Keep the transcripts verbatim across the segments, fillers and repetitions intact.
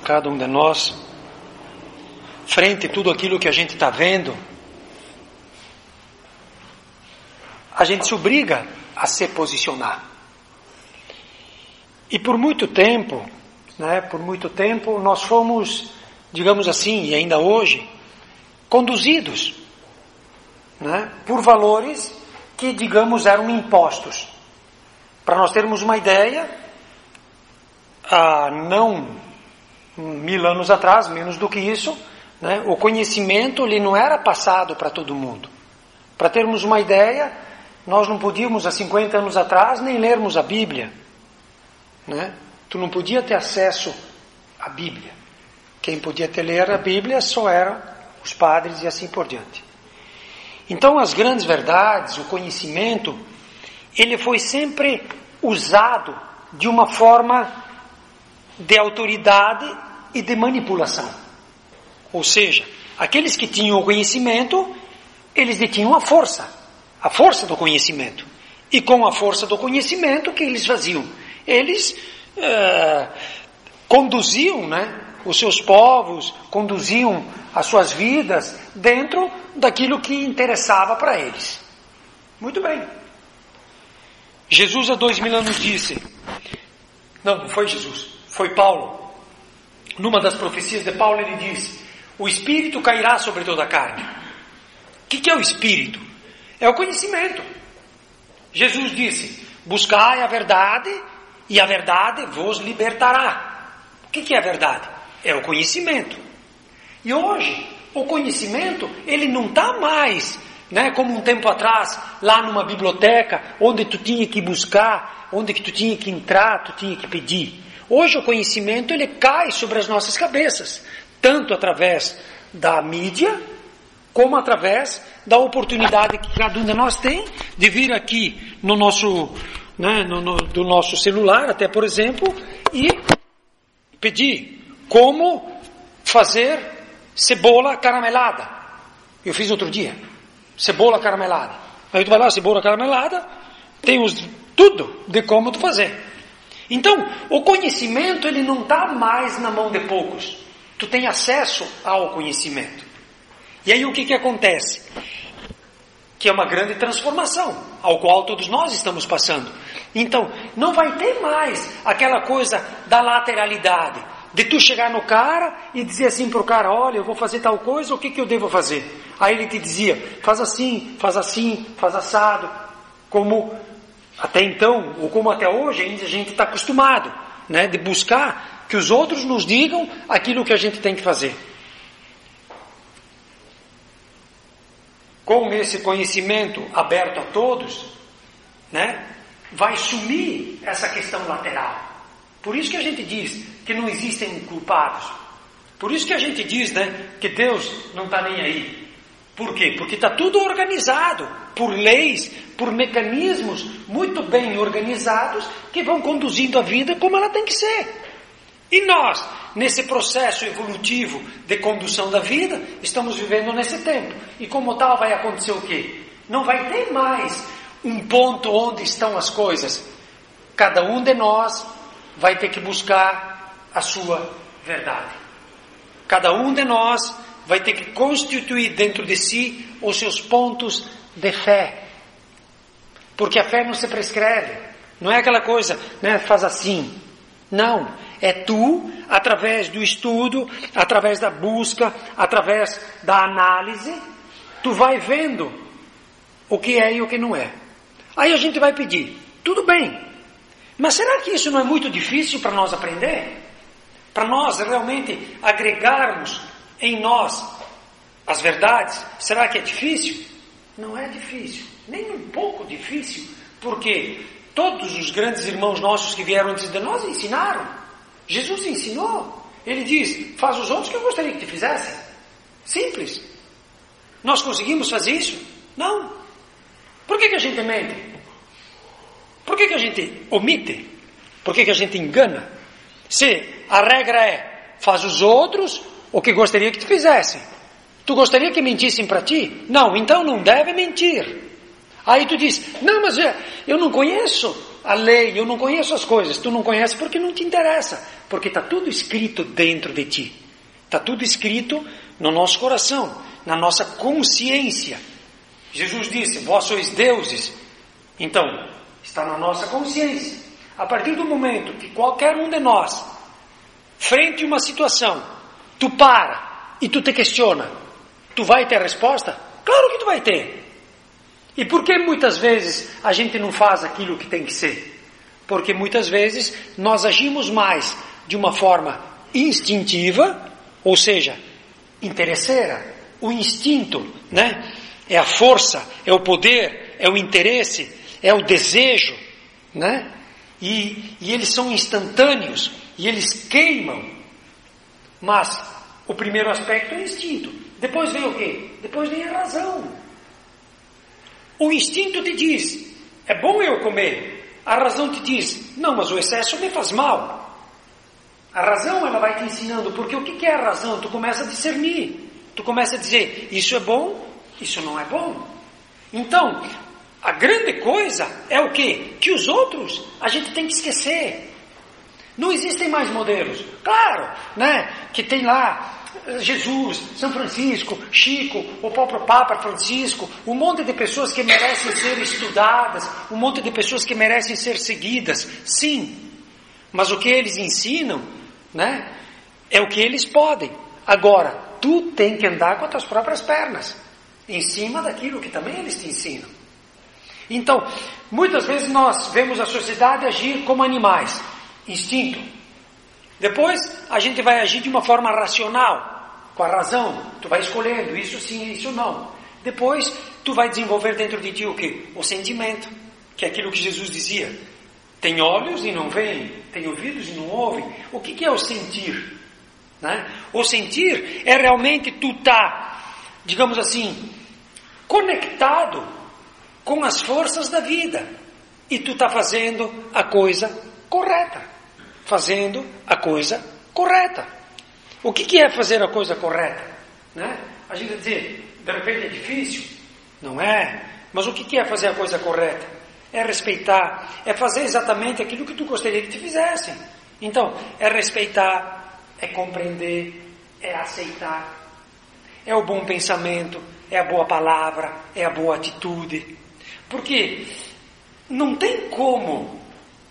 cada um de nós, frente a tudo aquilo que a gente está vendo, a gente se obriga a se posicionar. E por muito tempo, né, por muito tempo nós fomos, digamos assim, e ainda hoje, conduzidos, né, por valores que, digamos, eram impostos. Para nós termos uma ideia, há não mil anos atrás, menos do que isso, né, o conhecimento ele não era passado para todo mundo. Para termos uma ideia, nós não podíamos, há cinquenta anos atrás, nem lermos a Bíblia. Né? Tu não podia ter acesso à Bíblia. Quem podia ter ler a Bíblia só eram os padres e assim por diante. Então as grandes verdades, o conhecimento, ele foi sempre usado de uma forma de autoridade e de manipulação. Ou seja, aqueles que tinham o conhecimento, eles detinham a força, a força do conhecimento. E com a força do conhecimento, o que eles faziam? Eles uh, conduziam, né, os seus povos, conduziam as suas vidas dentro daquilo que interessava para eles. Muito bem. Jesus há dois mil anos disse, não, não foi Jesus, foi Paulo. Numa das profecias de Paulo ele disse, o Espírito cairá sobre toda a carne. O que, que é o Espírito? É o conhecimento. Jesus disse, buscai a verdade e a verdade vos libertará. O que, que é a verdade? É o conhecimento. E hoje, o conhecimento, ele não está mais, né, como um tempo atrás, lá numa biblioteca, onde tu tinha que buscar, onde que tu tinha que entrar, tu tinha que pedir. Hoje o conhecimento, ele cai sobre as nossas cabeças, tanto através da mídia, como através da oportunidade que cada um de nós tem de vir aqui no nosso, né, no, no, do nosso celular, até por exemplo, e pedir como fazer cebola caramelada. Eu fiz outro dia, cebola caramelada. Aí tu vai lá, cebola caramelada, tem os, tudo de como tu fazer. Então, o conhecimento ele não está mais na mão de poucos. Tu tem acesso ao conhecimento. E aí o que que acontece? Que é uma grande transformação, ao qual todos nós estamos passando. Então, não vai ter mais aquela coisa da lateralidade, de tu chegar no cara e dizer assim para o cara, olha, eu vou fazer tal coisa, o que que eu devo fazer? Aí ele te dizia, faz assim, faz assim, faz assado, como até então, ou como até hoje, ainda a gente está acostumado, né, de buscar que os outros nos digam aquilo que a gente tem que fazer. Com esse conhecimento aberto a todos, né, vai sumir essa questão lateral. Por isso que a gente diz que não existem culpados. Por isso que a gente diz, né, que Deus não está nem aí. Por quê? Porque está tudo organizado por leis, por mecanismos muito bem organizados que vão conduzindo a vida como ela tem que ser. E nós, nesse processo evolutivo de condução da vida, estamos vivendo nesse tempo. E como tal vai acontecer o quê? Não vai ter mais um ponto onde estão as coisas. Cada um de nós vai ter que buscar a sua verdade. Cada um de nós vai ter que constituir dentro de si os seus pontos de fé. Porque a fé não se prescreve. Não é aquela coisa, né, faz assim. Não. É tu, através do estudo, através da busca, através da análise, tu vai vendo o que é e o que não é. Aí a gente vai pedir, tudo bem, mas será que isso não é muito difícil para nós aprender? Para nós realmente agregarmos em nós as verdades? Será que é difícil? Não é difícil, nem um pouco difícil, porque todos os grandes irmãos nossos que vieram antes de nós ensinaram. Jesus ensinou. Ele diz, faz os outros que eu gostaria que te fizessem. Simples. Nós conseguimos fazer isso? Não. Por que que a gente mente? Por que que a gente omite? Por que que a gente engana? Se a regra é, faz os outros o que gostaria que te fizessem. Tu gostaria que mentissem para ti? Não, então não deve mentir. Aí tu diz, não, mas eu não conheço a lei, eu não conheço as coisas. Tu não conheces porque não te interessa, porque está tudo escrito dentro de ti. Está tudo escrito no nosso coração, na nossa consciência. Jesus disse, vós sois deuses. Então, está na nossa consciência. A partir do momento que qualquer um de nós, frente a uma situação, tu para e tu te questiona, tu vai ter resposta? Claro que tu vai ter. E por que muitas vezes a gente não faz aquilo que tem que ser? Porque muitas vezes nós agimos mais de uma forma instintiva, ou seja, interesseira. O instinto, né? É a força, é o poder, é o interesse, é o desejo, né? E, e eles são instantâneos, e eles queimam. Mas o primeiro aspecto é o instinto. Depois vem o quê? Depois vem a razão. O instinto te diz, é bom eu comer. A razão te diz, não, mas o excesso me faz mal. A razão, ela vai te ensinando, porque o que é a razão? Tu começa a discernir. Tu começa a dizer, isso é bom, isso não é bom. Então, a grande coisa é o quê? Que os outros a gente tem que esquecer. Não existem mais modelos. Claro, né? Que tem lá Jesus, São Francisco, Chico, o próprio Papa Francisco, um monte de pessoas que merecem ser estudadas, um monte de pessoas que merecem ser seguidas. Sim, mas o que eles ensinam, né? É o que eles podem. Agora, tu tem que andar com as tuas próprias pernas, em cima daquilo que também eles te ensinam. Então, muitas vezes nós vemos a sociedade agir como animais, instinto. Depois, a gente vai agir de uma forma racional, com a razão. Tu vai escolhendo, isso sim, isso não. Depois, tu vai desenvolver dentro de ti o quê? O sentimento, que é aquilo que Jesus dizia. Tem olhos e não veem, tem ouvidos e não ouvem. O que, que é o sentir? Né? O sentir é realmente tu tá, digamos assim, conectado com as forças da vida. E tu tá fazendo a coisa correta. Fazendo a coisa correta. O que, que é fazer a coisa correta? Né? A gente vai dizer, de repente é difícil? Não é. Mas o que, que é fazer a coisa correta? É respeitar, é fazer exatamente aquilo que tu gostaria que te fizessem. Então, é respeitar, é compreender, é aceitar, é o bom pensamento, é a boa palavra, é a boa atitude. Porque não tem como,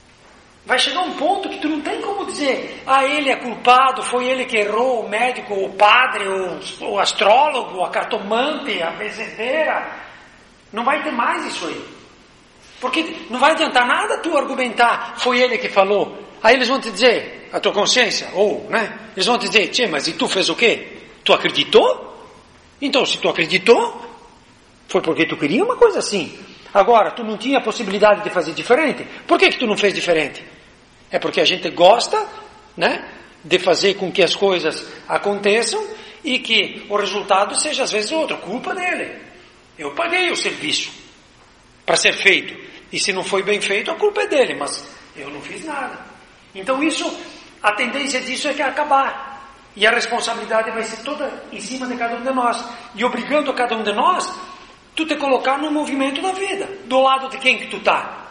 vai chegar um ponto que tu não tem como dizer, ah, ele é culpado, foi ele que errou, o médico, o padre, o, o astrólogo, a cartomante, a benzedeira. Não vai ter mais isso aí. Porque não vai adiantar nada tu argumentar, foi ele que falou. Aí eles vão te dizer, a tua consciência, ou, né? Eles vão te dizer, tchê, mas e tu fez o quê? Tu acreditou? Então, se tu acreditou, foi porque tu queria uma coisa assim. Agora, tu não tinha a possibilidade de fazer diferente. Por que que tu não fez diferente? É porque a gente gosta, né, de fazer com que as coisas aconteçam e que o resultado seja às vezes outro. Culpa dele. Eu paguei o serviço para ser feito. E se não foi bem feito, a culpa é dele, mas eu não fiz nada. Então isso, a tendência disso é que é acabar. E a responsabilidade vai ser toda em cima de cada um de nós. E obrigando a cada um de nós, tu te colocar no movimento da vida. Do lado de quem que tu está?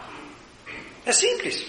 É simples.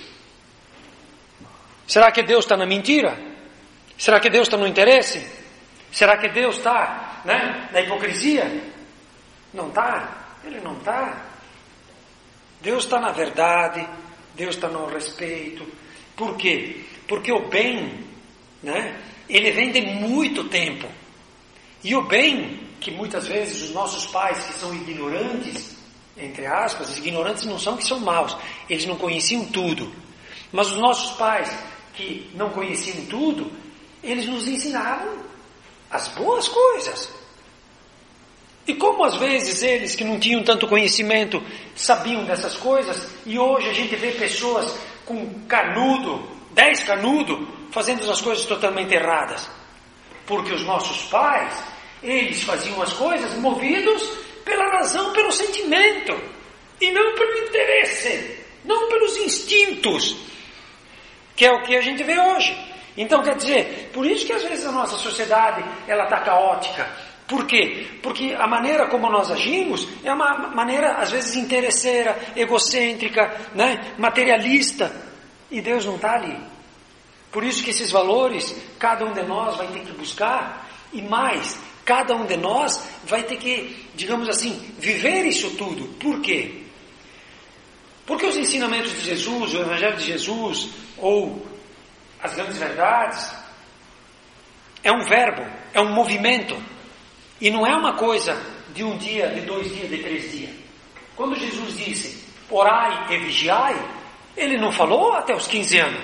Será que Deus está na mentira? Será que Deus está no interesse? Será que Deus está, né, na hipocrisia? Não está. Ele não está. Deus está na verdade, Deus está no respeito. Por quê? Porque o bem, né, ele vem de muito tempo. E o bem, que muitas vezes os nossos pais que são ignorantes, entre aspas, os ignorantes não são que são maus, eles não conheciam tudo. Mas os nossos pais que não conheciam tudo, eles nos ensinavam as boas coisas. E como às vezes eles que não tinham tanto conhecimento sabiam dessas coisas, e hoje a gente vê pessoas com canudo, dez canudo, fazendo as coisas totalmente erradas. Porque os nossos pais, eles faziam as coisas movidos pela razão, pelo sentimento, e não pelo interesse, não pelos instintos, que é o que a gente vê hoje. Então quer dizer, por isso que às vezes a nossa sociedade ela está caótica. Por quê? Porque a maneira como nós agimos é uma maneira, às vezes, interesseira, egocêntrica, né? Materialista. E Deus não está ali. Por isso que esses valores, cada um de nós vai ter que buscar. E mais, cada um de nós vai ter que, digamos assim, viver isso tudo. Por quê? Porque os ensinamentos de Jesus, o Evangelho de Jesus, ou as grandes verdades, é um verbo, é um movimento. E não é uma coisa de um dia, de dois dias, de três dias. Quando Jesus disse, orai e vigiai, Ele não falou até os quinze anos.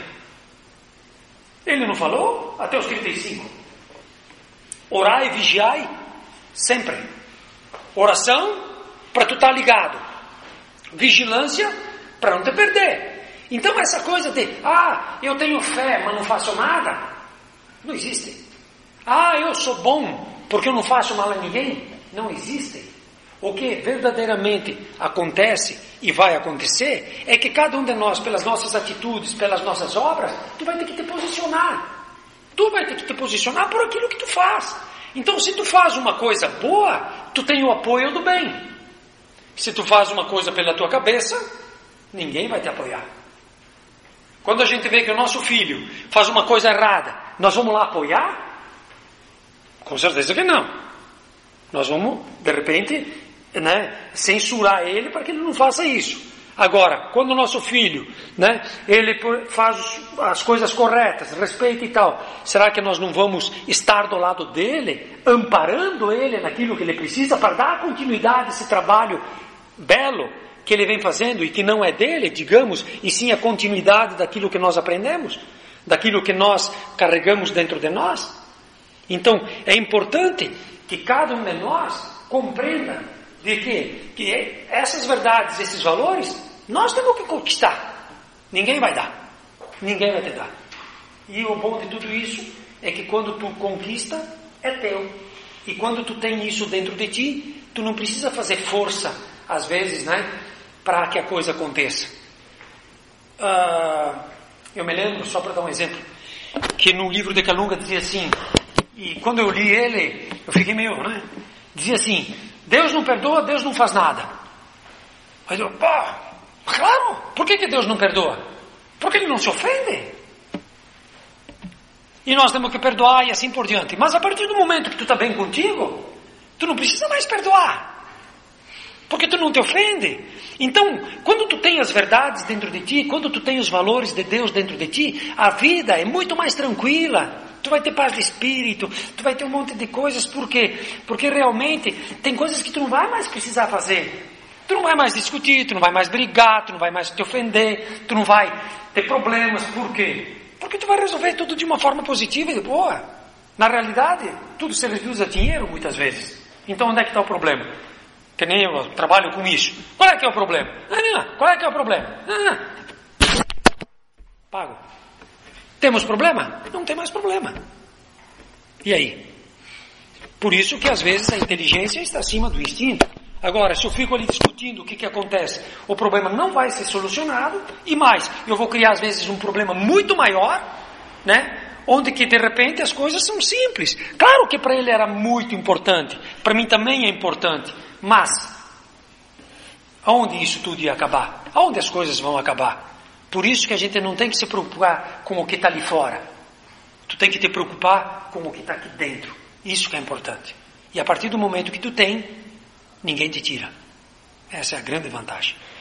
Ele não falou até os trinta e cinco. Orai e vigiai sempre. Oração para tu estar ligado. Vigilância para não te perder. Então essa coisa de, ah, eu tenho fé, mas não faço nada, não existe. Ah, eu sou bom porque eu não faço mal a ninguém, não existe. O que verdadeiramente acontece e vai acontecer é que cada um de nós, pelas nossas atitudes, pelas nossas obras, tu vai ter que te posicionar. Tu vai ter que te posicionar por aquilo que tu faz. Então, se tu faz uma coisa boa, tu tem o apoio do bem. Se tu faz uma coisa pela tua cabeça, ninguém vai te apoiar. Quando a gente vê que o nosso filho faz uma coisa errada, nós vamos lá apoiar? Com certeza que não. Nós vamos, de repente, né, censurar ele para que ele não faça isso. Agora, quando o nosso filho, né, ele faz as coisas corretas, respeita e tal, será que nós não vamos estar do lado dele, amparando ele naquilo que ele precisa para dar continuidade a esse trabalho belo que ele vem fazendo e que não é dele, digamos, e sim a continuidade daquilo que nós aprendemos, daquilo que nós carregamos dentro de nós? Então, é importante que cada um de nós compreenda de que, que essas verdades, esses valores, nós temos que conquistar. Ninguém vai dar. Ninguém vai te dar. E o bom de tudo isso é que quando tu conquista, é teu. E quando tu tem isso dentro de ti, tu não precisa fazer força, às vezes, né, para que a coisa aconteça. Uh, eu me lembro, só para dar um exemplo, que no livro de Calunga dizia assim, e quando eu li ele, eu fiquei meio, né, dizia assim, Deus não perdoa, Deus não faz nada. Aí eu, pá, claro, por que, que Deus não perdoa? Porque Ele não se ofende. E nós temos que perdoar e assim por diante. Mas a partir do momento que tu está bem contigo, tu não precisa mais perdoar. Porque tu não te ofende. Então, quando tu tem as verdades dentro de ti, quando tu tem os valores de Deus dentro de ti, a vida é muito mais tranquila. Tu vai ter paz de espírito, tu vai ter um monte de coisas. Por quê? Porque realmente tem coisas que tu não vai mais precisar fazer. Tu não vai mais discutir, tu não vai mais brigar, tu não vai mais te ofender, tu não vai ter problemas. Por quê? Porque tu vai resolver tudo de uma forma positiva e boa. Na realidade, tudo se reduz a dinheiro muitas vezes. Então onde é que está o problema? Que nem eu trabalho com isso. Qual é que é o problema? Ah, não. Qual é que é o problema? Ah, pago. Temos problema? Não tem mais problema. E aí? Por isso que às vezes a inteligência está acima do instinto. Agora, se eu fico ali discutindo o que, que acontece, o problema não vai ser solucionado, e mais, eu vou criar às vezes um problema muito maior, né? Onde que de repente as coisas são simples. Claro que para ele era muito importante, para mim também é importante, mas aonde isso tudo ia acabar? Aonde as coisas vão acabar? Por isso que a gente não tem que se preocupar com o que está ali fora. Tu tem que te preocupar com o que está aqui dentro. Isso que é importante. E a partir do momento que tu tem, ninguém te tira. Essa é a grande vantagem.